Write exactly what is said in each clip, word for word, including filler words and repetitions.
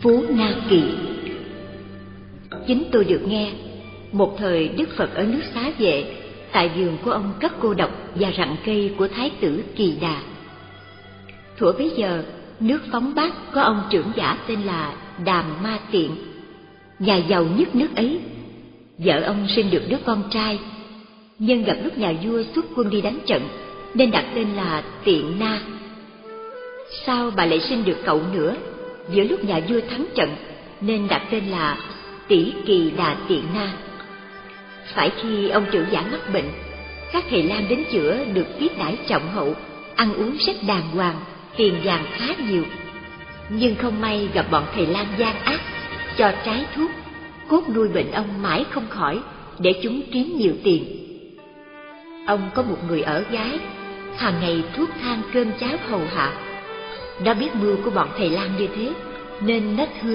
Phú Na Kỳ. Chính tôi được nghe, một thời Đức Phật ở nước Xá Vệ, tại vườn của ông cất cô độc và rặng cây của Thái tử Kỳ Đà. Thuở bấy giờ, nước Phóng Bát có ông trưởng giả tên là Đàm Ma Tiện, nhà giàu nhất nước ấy. Vợ ông sinh được đứa con trai, nhưng gặp lúc nhà vua xuất quân đi đánh trận, nên đặt tên là Tiện Na. Sau bà lại sinh được cậu nữa, giữa lúc nhà vua thắng trận, nên đặt tên là Tỷ Kỳ Đà Tiện Na. Phải khi ông trưởng giả mắc bệnh, các thầy lang đến chữa được tiếp đãi trọng hậu, ăn uống rất đàng hoàng, tiền vàng khá nhiều. Nhưng không may gặp bọn thầy lang gian ác, cho trái thuốc, cốt nuôi bệnh ông mãi không khỏi, để chúng kiếm nhiều tiền. Ông có một người ở gái, hàng ngày thuốc thang cơm cháo hầu hạ. Nó biết mưu của bọn thầy lang như thế, nên nó thưa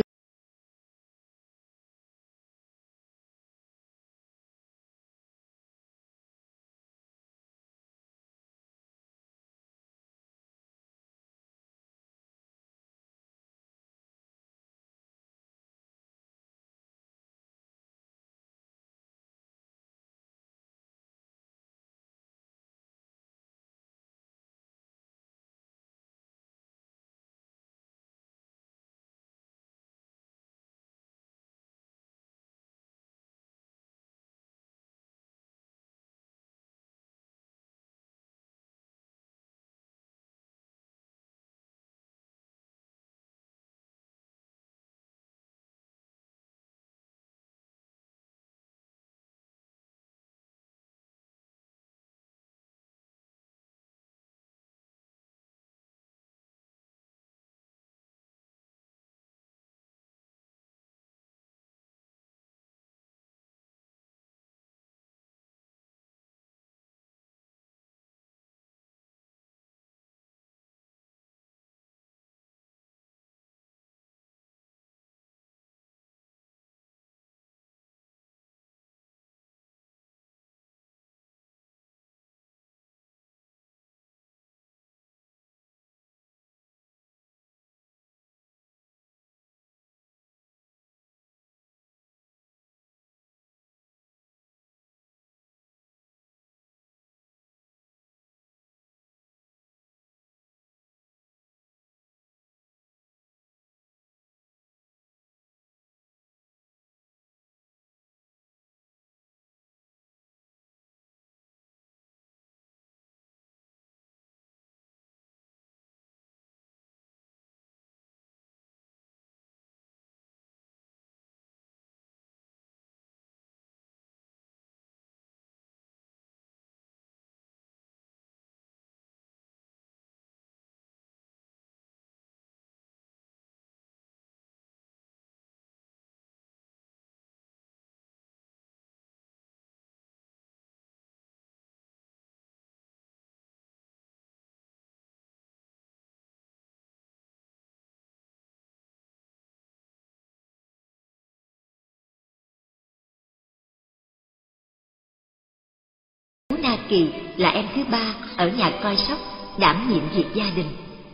Phú Na Kỳ là em thứ ba ở nhà coi sóc, đảm nhiệm việc gia đình.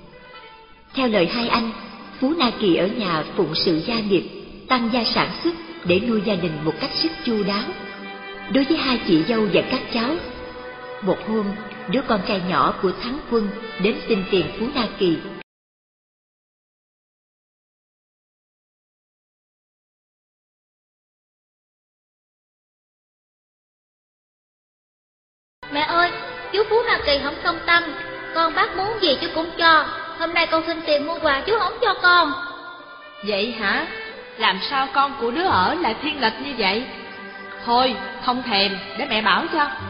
Theo lời hai anh, Phú Na Kỳ ở nhà phụng sự gia nghiệp, tăng gia sản xuất để nuôi gia đình một cách rất chu đáo. Đối với hai chị dâu và các cháu, một hôm, đứa con trai nhỏ của Thắng Quân đến xin tiền Phú Na Kỳ. Mẹ ơi, chú Phú Na Kỳ không công tâm, con bác muốn gì chú cũng cho. Hôm nay con xin tiền mua quà chú không cho con. Vậy hả? Làm sao con của đứa ở lại thiên lệch như vậy? Thôi, không thèm, để mẹ bảo cho.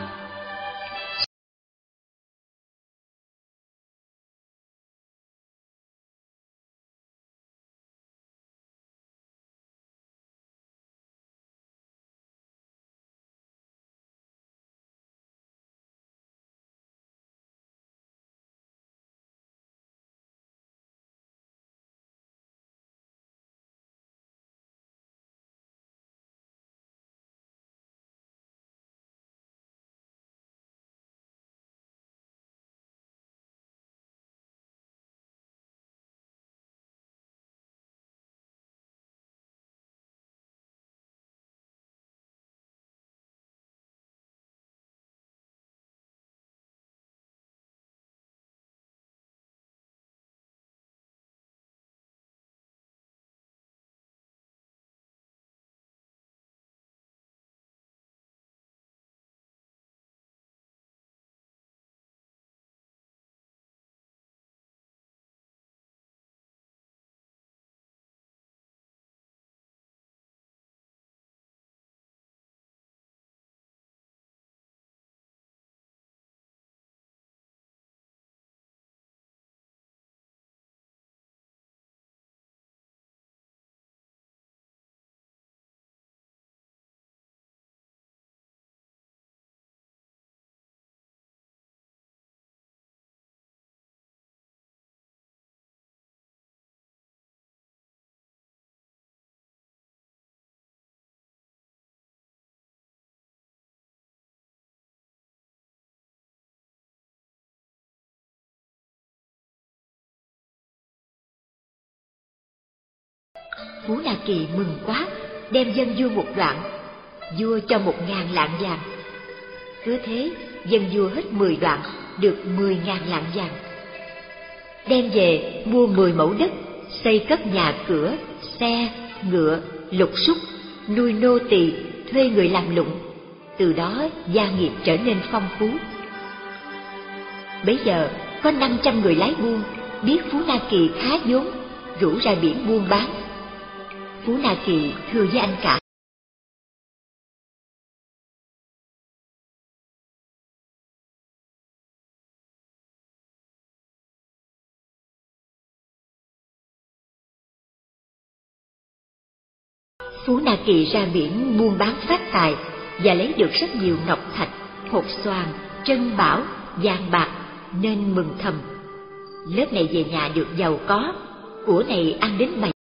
Phú Na Kỳ mừng quá, đem dâng vua một đoạn. Vua cho một ngàn lạng vàng. Cứ thế, dâng vua hết mười đoạn, được mười ngàn lạng vàng. Đem về mua mười mẫu đất, xây cất nhà cửa, xe, ngựa, lục súc, nuôi nô tỳ, thuê người làm lụng. Từ đó gia nghiệp trở nên phong phú. Bấy giờ có năm trăm người lái buôn biết Phú Na Kỳ khá vốn, rủ ra biển buôn bán. Phú Na Kỳ thưa với anh cả: Phú Na Kỳ ra biển buôn bán phát tài và lấy được rất nhiều ngọc thạch, hột xoàn, trân bảo, vàng bạc, nên mừng thầm. Lớp này về nhà được giàu có, của này ăn đến bảy.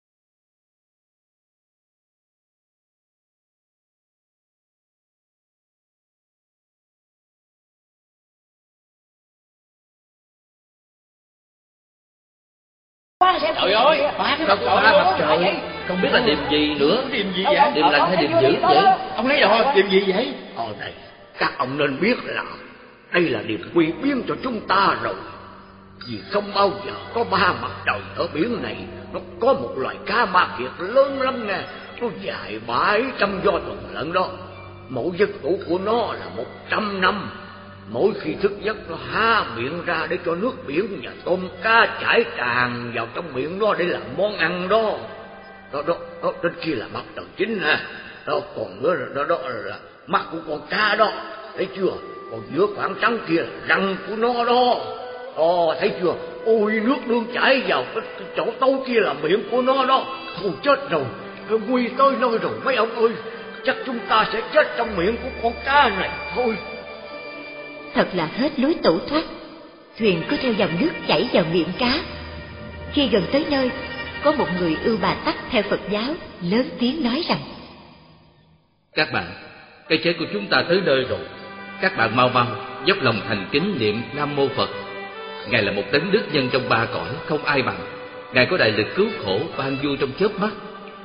Trời ơi, sao có ba mặt trời, không biết là điềm gì nữa. Điềm gì vậy? Điềm lành hay điềm dữ vậy? Ông lấy đồ điềm gì vậy? Ờ này, các ông nên biết là đây là điềm quy biến cho chúng ta rồi. Vì không bao giờ có ba mặt trời ở biển này. Nó có một loài cá ma kiệt lớn lắm nè, nó dài bảy trăm do tuần lận đó. Mỗi giấc ngủ của nó là một trăm năm. Mỗi khi thức giấc nó há miệng ra để cho nước biển và tôm cá chảy tràn vào trong miệng nó để làm món ăn đó. Đó đó, đó trên kia là mặt trời chính nè. Đó còn nữa đó, đó là mắt của con cá đó, thấy chưa? Còn giữa khoảng trắng kia là răng của nó đó. Ồ, thấy chưa? Ôi, nước đương chảy vào cái, cái chỗ tối kia là miệng của nó đó. Thôi chết rồi, nguy tới nơi rồi mấy ông ơi. Chắc chúng ta sẽ chết trong miệng của con cá này thôi. Thật là hết lối tẩu thoát. Thuyền cứ theo dòng nước chảy vào miệng cá. Khi gần tới nơi, có một người Ưu Bà Tắc theo Phật giáo lớn tiếng nói rằng: Các bạn, cái chết của chúng ta tới nơi rồi. Các bạn mau mau dốc lòng thành kính niệm Nam Mô Phật. Ngài là một đấng đức nhân trong ba cõi, không ai bằng. Ngài có đại lực cứu khổ, ban vui trong chớp mắt.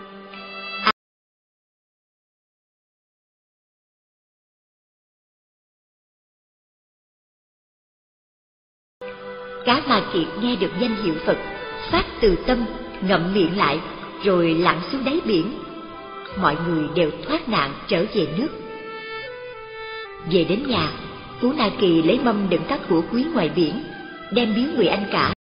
Cá Ma Kiệt nghe được danh hiệu Phật, phát từ tâm, ngậm miệng lại, rồi lặn xuống đáy biển. Mọi người đều thoát nạn trở về nước. Về đến nhà, Phú Na Kỳ lấy mâm đựng các của quý ngoài biển, đem biếu người anh cả.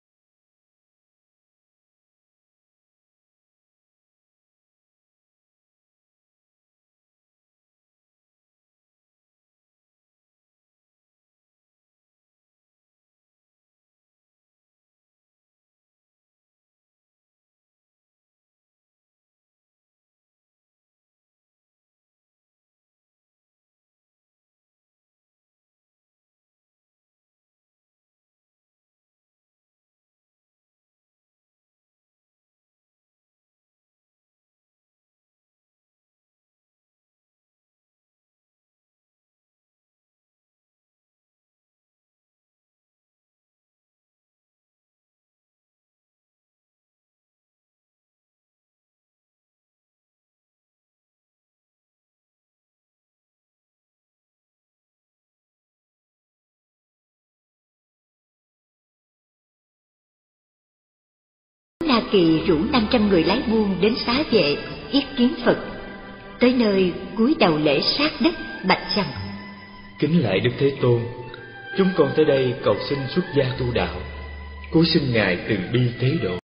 Na Kỳ rủ năm trăm người lái buôn đến Xá Vệ yết kiến Phật. Tới nơi cúi đầu lễ sát đất, bạch rằng: Kính lạy Đức Thế Tôn, chúng con tới đây cầu xin xuất gia tu đạo, cúi xin Ngài từ bi tế độ.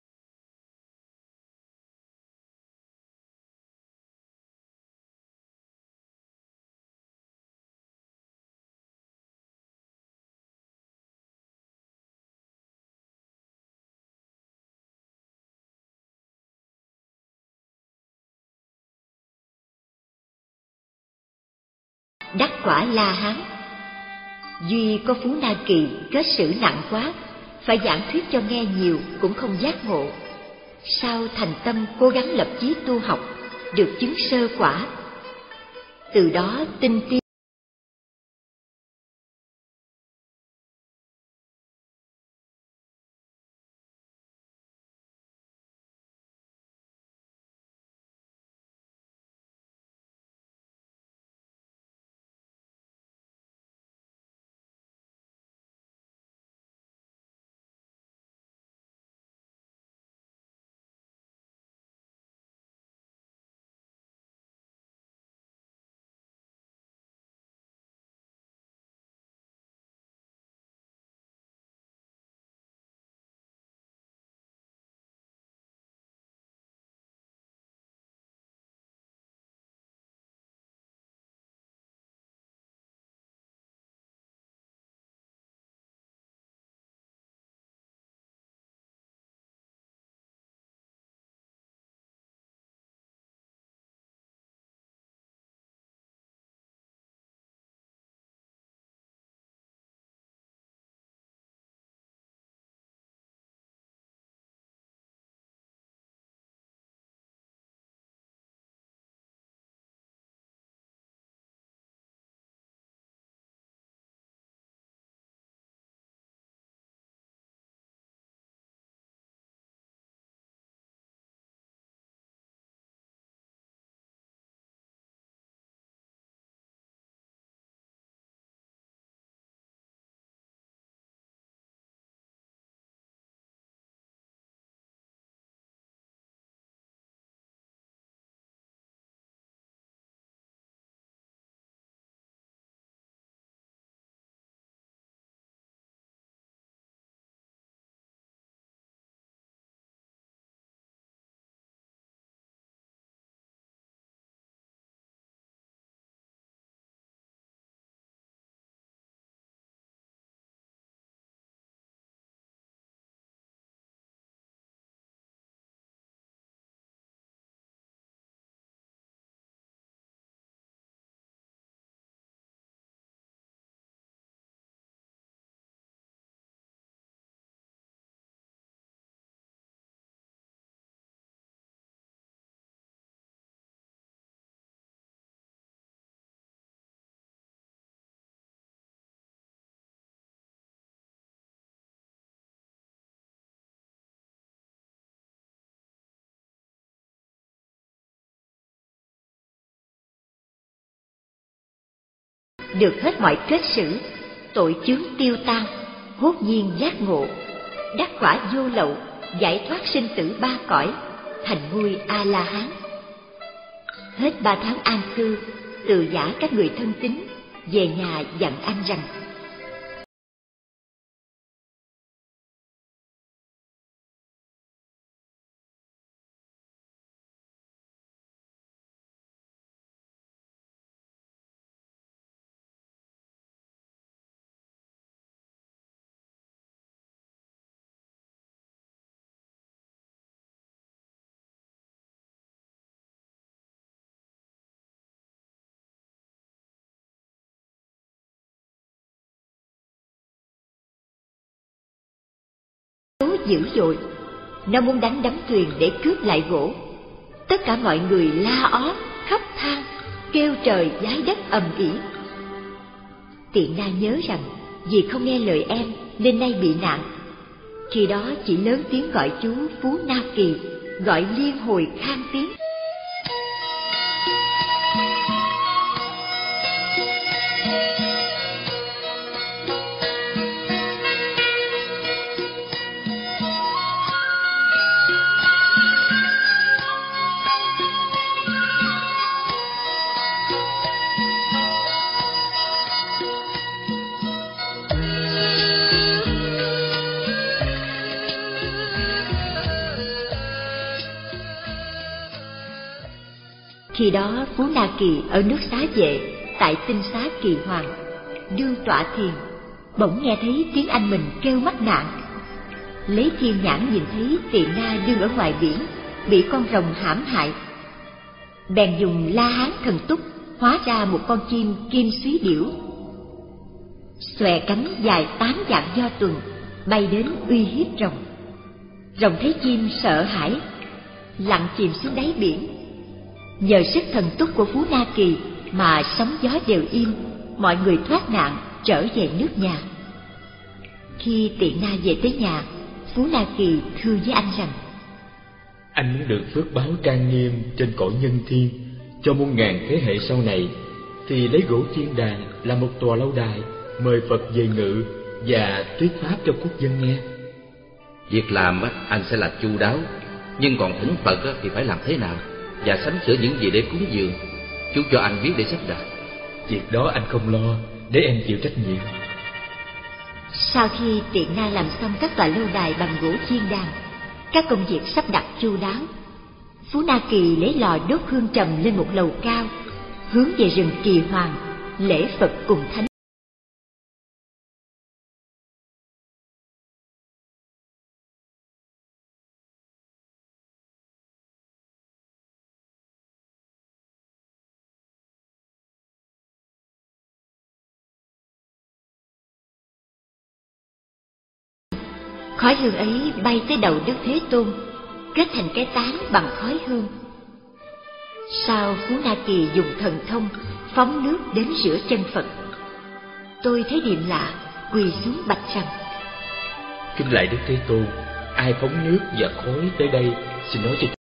Đắc quả La Hán. Duy có Phú Na Kỳ kết xử nặng quá, phải giảng thuyết cho nghe nhiều cũng không giác ngộ. Sau thành tâm cố gắng lập chí tu học, được chứng sơ quả. Từ đó tinh tiến được hết mọi kết xử, tội chướng tiêu tan, hốt nhiên giác ngộ, đắc quả vô lậu, giải thoát sinh tử ba cõi, thành ngôi A La Hán. Hết ba tháng an cư, từ giã các người thân tín về nhà dặn anh rằng: dữ dội, nó muốn đánh đắm thuyền để cướp lại gỗ. Tất cả mọi người la ó, khóc than, kêu trời giái đất ầm ĩ. Tiện Na nhớ rằng vì không nghe lời em nên nay bị nạn. Khi đó chỉ lớn tiếng gọi chú Phú Na Kỳ, gọi liên hồi khang tiếng. Khi đó Phú Na Kỳ ở nước Xá Vệ, tại tinh xá Kỳ Hoàng, đương tọa thiền, bỗng nghe thấy tiếng anh mình kêu mắc nạn. Lấy thiên nhãn nhìn thấy Tiện Na đương ở ngoài biển, bị con rồng hãm hại. Bèn dùng La Hán thần túc hóa ra một con chim kim súy điểu, xòe cánh dài tám vạn do tuần, bay đến uy hiếp rồng. Rồng thấy chim sợ hãi, lặn chìm xuống đáy biển. Nhờ sức thần túc của Phú Na Kỳ mà sóng gió đều im, mọi người thoát nạn trở về nước nhà. Khi Tiện Na về tới nhà, Phú Na Kỳ thưa với anh rằng: Anh muốn được phước báo trang nghiêm trên cõi nhân thiên cho muôn ngàn thế hệ sau này, thì lấy gỗ chiên đàn làm một tòa lâu đài, mời Phật về ngự và thuyết pháp cho quốc dân nghe. Việc làm anh sẽ làm chu đáo, nhưng còn thỉnh Phật thì phải làm thế nào, và sắm sửa những gì để cúng dường, chú cho anh biết để sắp đặt. Việc đó anh không lo, để em chịu trách nhiệm. Sau khi Tiện Na làm xong các tòa lâu đài bằng gỗ chiên đàn, các công việc sắp đặt chu đáo, Phú Na Kỳ lấy lò đốt hương trầm lên một lầu cao, hướng về rừng Kỳ Hoàng lễ Phật cùng thánh. Khói hương ấy bay tới đầu Đức Thế Tôn, kết thành cái tán bằng khói hương. Sau Phú Na Kỳ dùng thần thông phóng nước đến rửa chân Phật. Tôi thấy điềm lạ, quỳ xuống bạch rằng: Kính lạy Đức Thế Tôn, ai phóng nước và khói tới đây, xin nói cho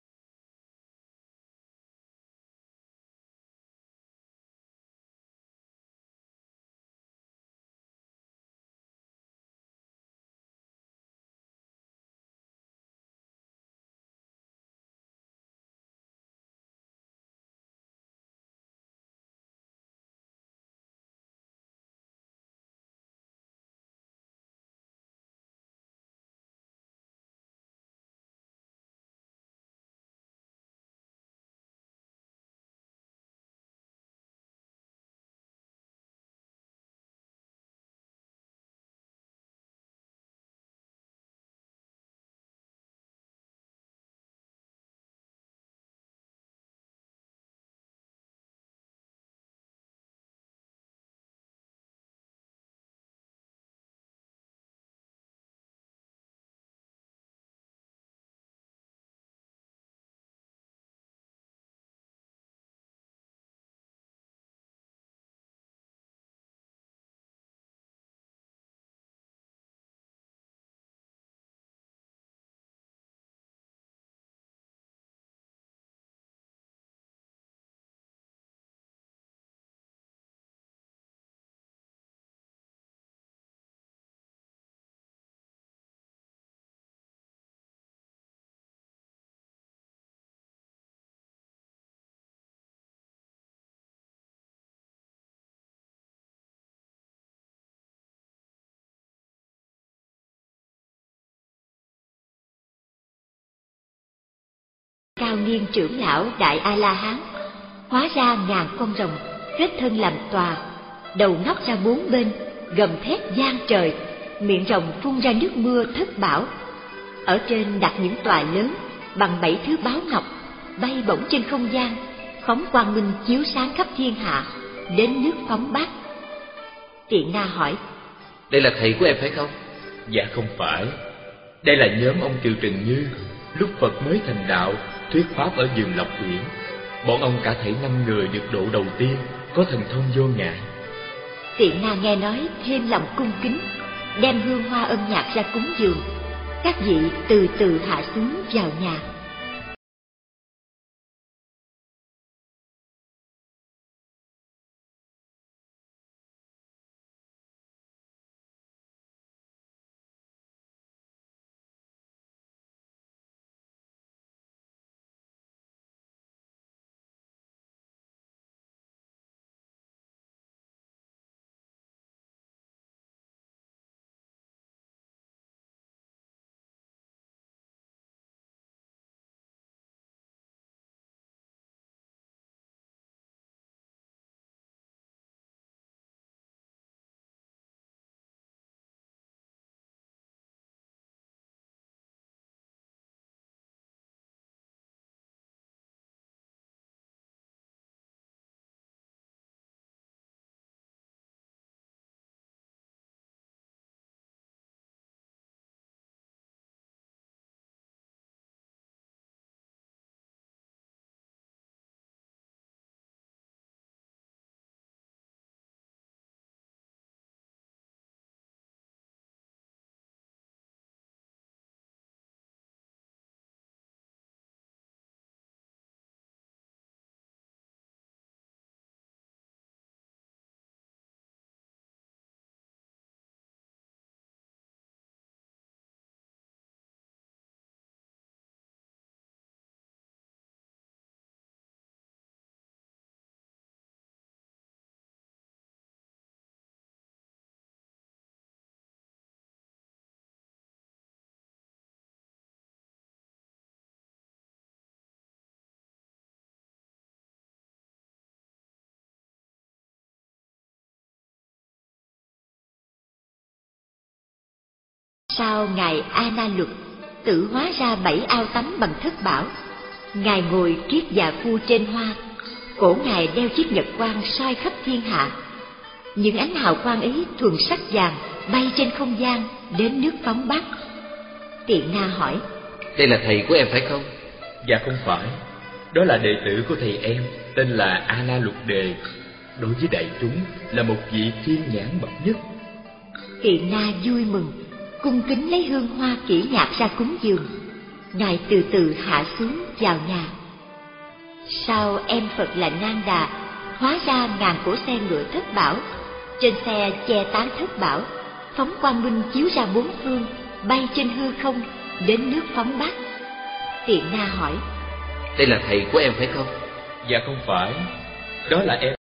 cao niên trưởng lão Đại A La Hán, hóa ra ngàn con rồng kết thân làm tòa, đầu ngóc ra bốn bên, gầm thét vang trời, miệng rồng phun ra nước mưa thất bảo. Ở trên đặt những tòa lớn bằng bảy thứ báu ngọc, bay bổng trên không gian, phóng quang minh chiếu sáng khắp thiên hạ, đến nước Phóng Bát. Tiện Na hỏi: Đây là thầy của em phải không? Dạ không phải. Đây là nhóm ông Từ Trần Như, lúc Phật mới thành đạo, thuyết pháp ở vườn Lộc Uyển. Bọn ông cả thảy năm người được độ đầu tiên, có thần thông vô ngại. Tiện Na nghe nói thêm lòng cung kính, đem hương hoa âm nhạc ra cúng dường. Các vị từ từ hạ xuống vào nhà. Sau ngài A Na Luật tự hóa ra bảy ao tắm bằng thất bảo, ngài ngồi kiết già phu trên hoa, cổ ngài đeo chiếc nhật quang soi khắp thiên hạ. Những ánh hào quang ấy thuần sắc vàng bay trên không gian đến nước Phóng Bát. Tiện Na hỏi: Đây là thầy của em phải không? Dạ không phải. Đó là đệ tử của thầy em, tên là A Na Luật Đề. Đối với đại chúng là một vị thiên nhãn bậc nhất. Tiện Na vui mừng, cung kính lấy hương hoa kỹ nhạc ra cúng dường. Ngài từ từ hạ xuống vào nhà. Sau em Phật là Nang Đà hóa ra ngàn cỗ xe ngựa thất bảo, trên xe che tán thất bảo, phóng quang minh chiếu ra bốn phương, bay trên hư không đến nước Phóng Bát. Tiện Na hỏi: Đây là thầy của em phải không? Dạ không phải. Đó là em.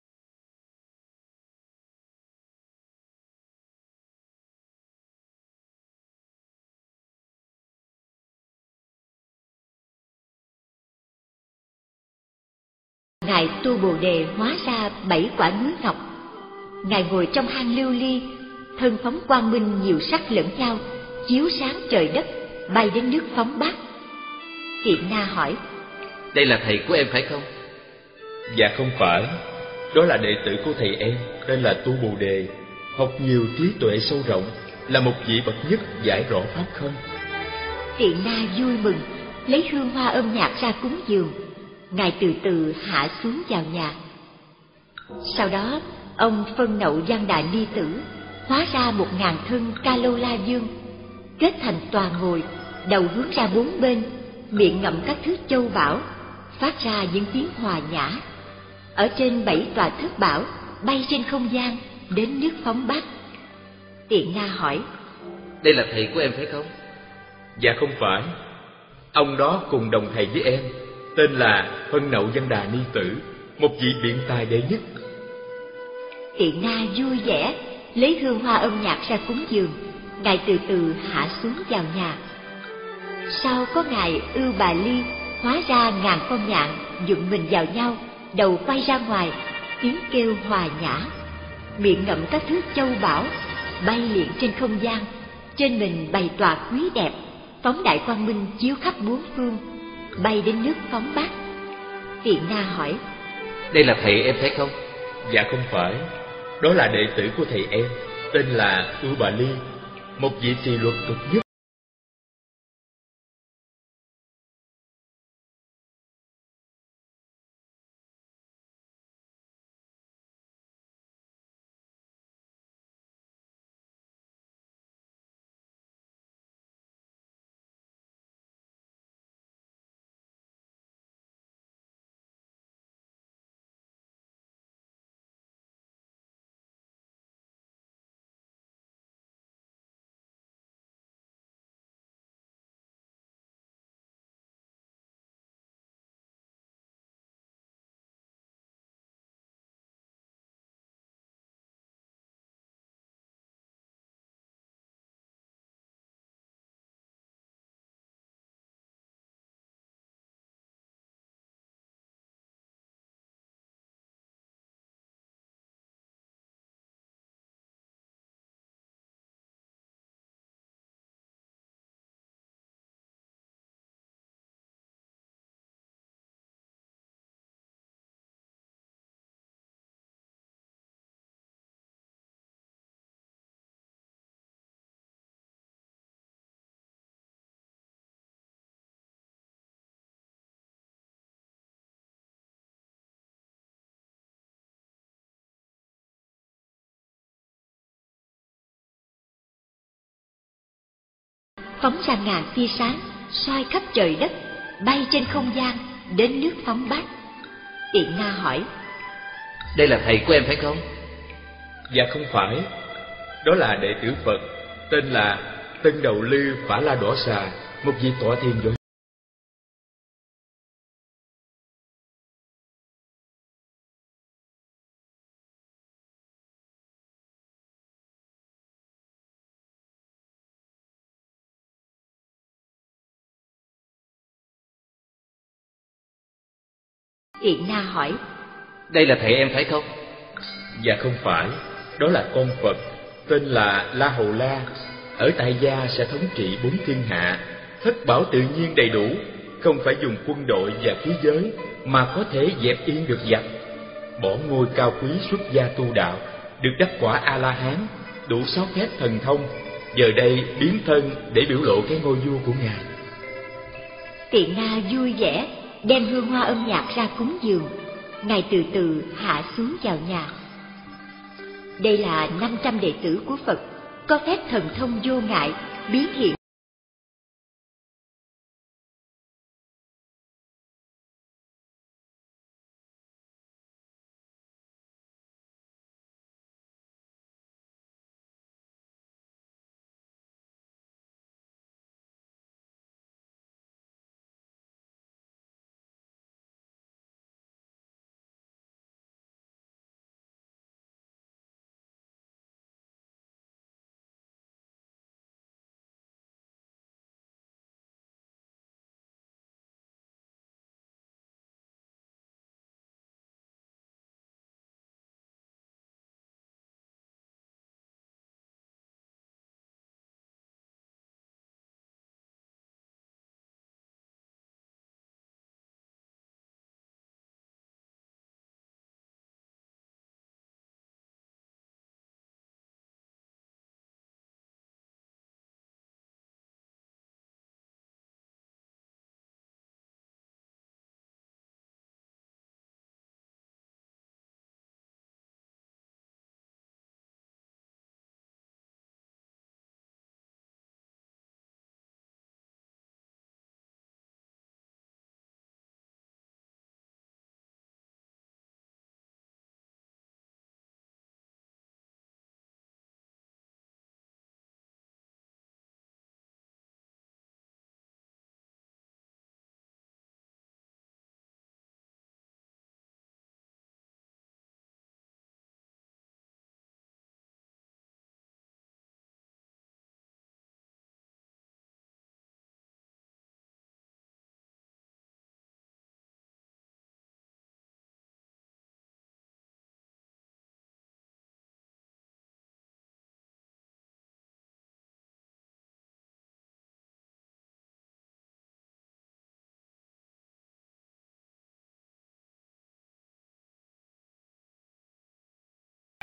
Ngài Tu Bồ Đề hóa ra bảy quả núi ngọc. Ngài ngồi trong hang lưu ly, thân phóng quang minh nhiều sắc lẫn nhau, chiếu sáng trời đất, bay đến nước Phóng Bát. Tiện Na hỏi: Đây là thầy của em phải không? Dạ không phải. Đó là đệ tử của thầy em, tên là Tu Bồ Đề, học nhiều trí tuệ sâu rộng, là một vị bậc nhất giải rõ pháp không. Tiện Na vui mừng, lấy hương hoa âm nhạc ra cúng dường. Ngài từ từ hạ xuống vào nhà. Sau đó ông phân nậu Văn Đà Ni Tử hóa ra một ngàn thân Ca Lâu La Dương, kết thành tòa ngồi, đầu hướng ra bốn bên, miệng ngậm các thứ châu bảo, phát ra những tiếng hòa nhã. Ở trên bảy tòa thất bảo, bay trên không gian đến nước Phóng Bát. Tiện Na hỏi: Đây là thầy của em phải không? Dạ không phải. Ông đó cùng đồng thầy với em, tên là Phân Nậu Văn Đà Ni Tử, một vị biện tài đệ nhất. Tiện Na vui vẻ, lấy hương hoa âm nhạc ra cúng dường. Ngài từ từ hạ xuống vào nhà. Sau có ngài Ưu Bà Ly hóa ra ngàn con nhạn dựng mình vào nhau, đầu quay ra ngoài, tiếng kêu hòa nhã, miệng ngậm các thứ châu báu, bay liệng trên không gian, trên mình bày tòa quý đẹp, phóng đại quang minh chiếu khắp bốn phương, bay đến nước Phóng Bát. Tiện Na hỏi: Đây là thầy em thấy không? Dạ không phải, đó là đệ tử của thầy em, tên là Ưu Bà Ly, một vị trì luật cực nhất. Phóng ra ngàn tia sáng, soi khắp trời đất, bay trên không gian, đến nước Phóng Bát. Tiện Na hỏi: Đây là thầy của em phải không? Dạ không phải, đó là đệ tử Phật, tên là Tân Đầu Lư Phả La Đỏ Xà, một vị tọa thiền giỏi. Tiện Na hỏi: Đây là thầy em phải không? Dạ không phải, đó là con Phật, tên là La Hầu La, ở tại gia sẽ thống trị bốn thiên hạ, thất bảo tự nhiên đầy đủ, không phải dùng quân đội và khí giới mà có thể dẹp yên được giặc. Bỏ ngôi cao quý xuất gia tu đạo, được đắc quả A La Hán, đủ sáu phép thần thông, giờ đây biến thân để biểu lộ cái ngôi vua của ngài. Tiện Na vui vẻ đem hương hoa âm nhạc ra cúng dường. Ngài từ từ hạ xuống vào nhà. Đây là năm trăm đệ tử của Phật, có phép thần thông vô ngại, biến hiện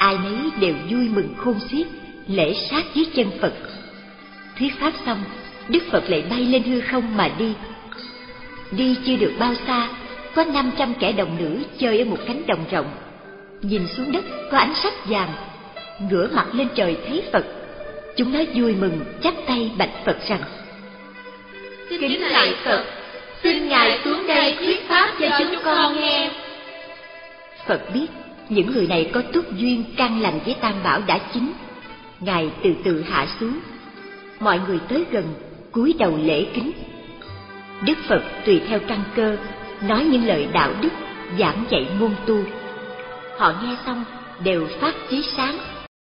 ai nấy đều vui mừng khôn xiết, lễ sát dưới chân Phật. Thuyết pháp xong, Đức Phật lại bay lên hư không mà đi. Đi chưa được bao xa, có năm trăm kẻ đồng nữ chơi ở một cánh đồng rộng. Nhìn xuống đất có ánh sắc vàng, ngửa mặt lên trời thấy Phật. Chúng nó vui mừng chắp tay bạch Phật rằng: Kính lạy Phật, xin Ngài xuống đây thuyết pháp cho chúng con nghe. Phật biết những người này có túc duyên căn lành với Tam Bảo đã chín. Ngài từ từ hạ xuống. Mọi người tới gần, cúi đầu lễ kính. Đức Phật tùy theo căn cơ nói những lời đạo đức, giảng dạy môn tu. Họ nghe xong đều phát chí sáng.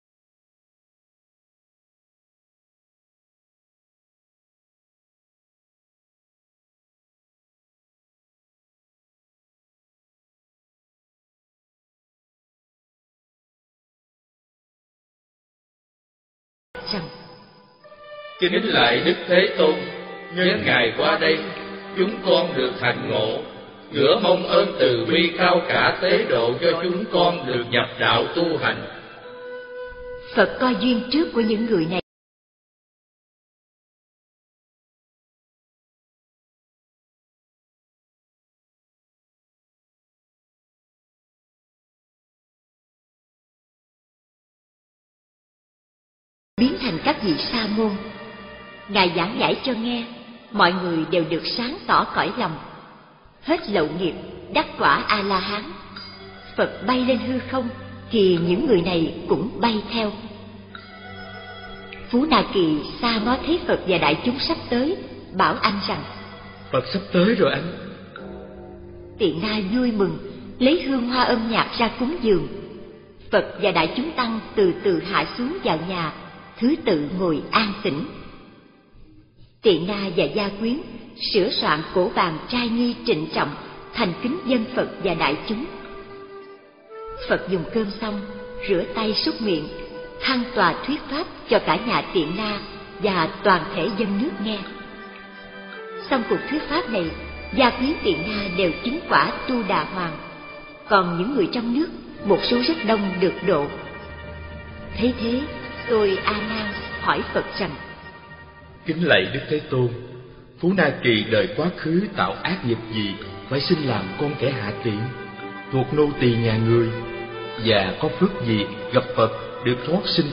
Rằng: Kính lạy Đức Thế Tôn, nhân Ngài qua đây, chúng con được hạnh ngộ, ngửa mong ơn từ bi cao cả tế độ cho chúng con được nhập đạo tu hành. Phật coi duyên trước của những người này. Biến thành các vị sa môn. Ngài giảng giải cho nghe, mọi người đều được sáng tỏ cõi lòng. Hết lậu nghiệp, đắc quả A-la-hán. Phật bay lên hư không, thì những người này cũng bay theo. Phú Na Kỳ xa ngó thấy Phật và đại chúng sắp tới, bảo anh rằng: Phật sắp tới rồi anh. Tiện Na vui mừng, lấy hương hoa âm nhạc ra cúng dường. Phật và đại chúng tăng từ từ hạ xuống vào nhà, thứ tự ngồi an tĩnh. Tiện Na và gia quyến sửa soạn cổ bàn trai nghi trịnh trọng, thành kính dân Phật và đại chúng. Phật dùng cơm xong, rửa tay súc miệng, thăng tòa thuyết pháp cho cả nhà Tiện Na và toàn thể dân nước nghe. Xong cuộc thuyết pháp này, gia quyến Tiện Na đều chứng quả Tu Đà Hoàng, còn những người trong nước một số rất đông được độ. Thấy thế, tôi A Nan hỏi Phật rằng: Kính lạy Đức Thế Tôn, Phú Na Kỳ đời quá khứ tạo ác nghiệp gì phải sinh làm con kẻ hạ tiện, thuộc nô tỳ nhà người, và có phước gì gặp Phật được thoát sinh?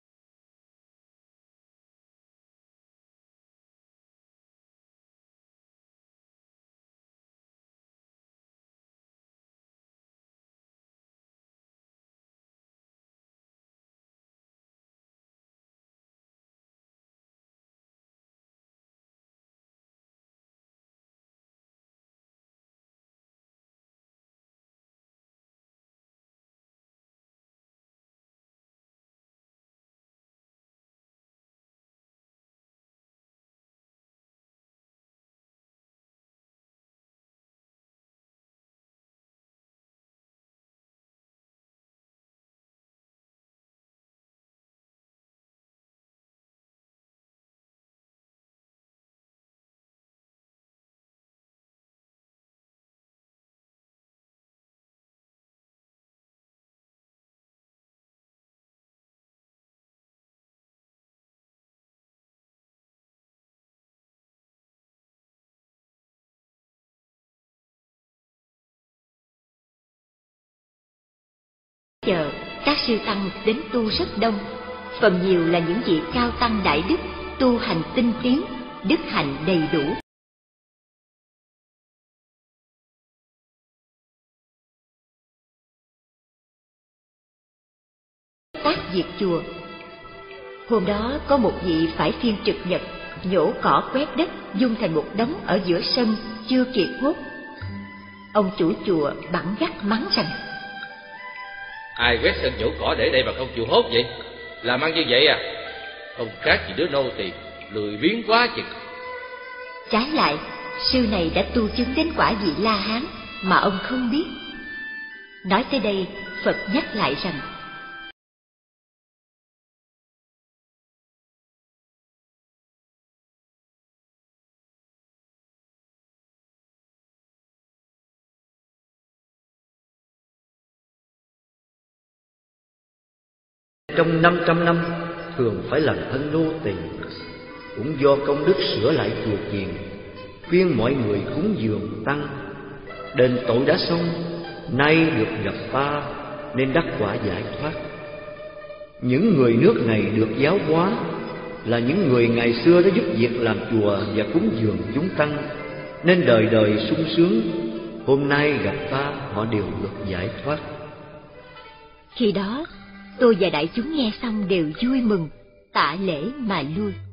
Giờ các sư tăng đến tu rất đông, phần nhiều là những vị cao tăng đại đức, tu hành tinh tiến, đức hạnh đầy đủ. Tác diệt chùa. Hôm đó có một vị phải phiên trực nhật, nhổ cỏ quét đất dung thành một đống ở giữa sân chưa kịp hốt. Ông chủ chùa bẵng gắt mắng rằng: Ai quét sân nhổ cỏ để đây mà không chịu hốt vậy? Làm ăn như vậy à? Không khác gì đứa nô tỳ, lười biếng quá chừng. Trái lại, sư này đã tu chứng đến quả vị La Hán mà ông không biết. Nói tới đây, Phật nhắc lại rằng: trong năm trăm năm thường phải làm thân nô tỳ. Cũng do công đức sửa lại chùa chiền, khuyên mọi người cúng dường tăng, đền tội đã xong, nay được gặp ta nên đắc quả giải thoát. Những người nước này được giáo hóa là những người ngày xưa đã giúp việc làm chùa và cúng dường chúng tăng, nên đời đời sung sướng. Hôm nay gặp ta, họ đều được giải thoát. Khi đó, tôi và đại chúng nghe xong đều vui mừng, tạ lễ mà lui.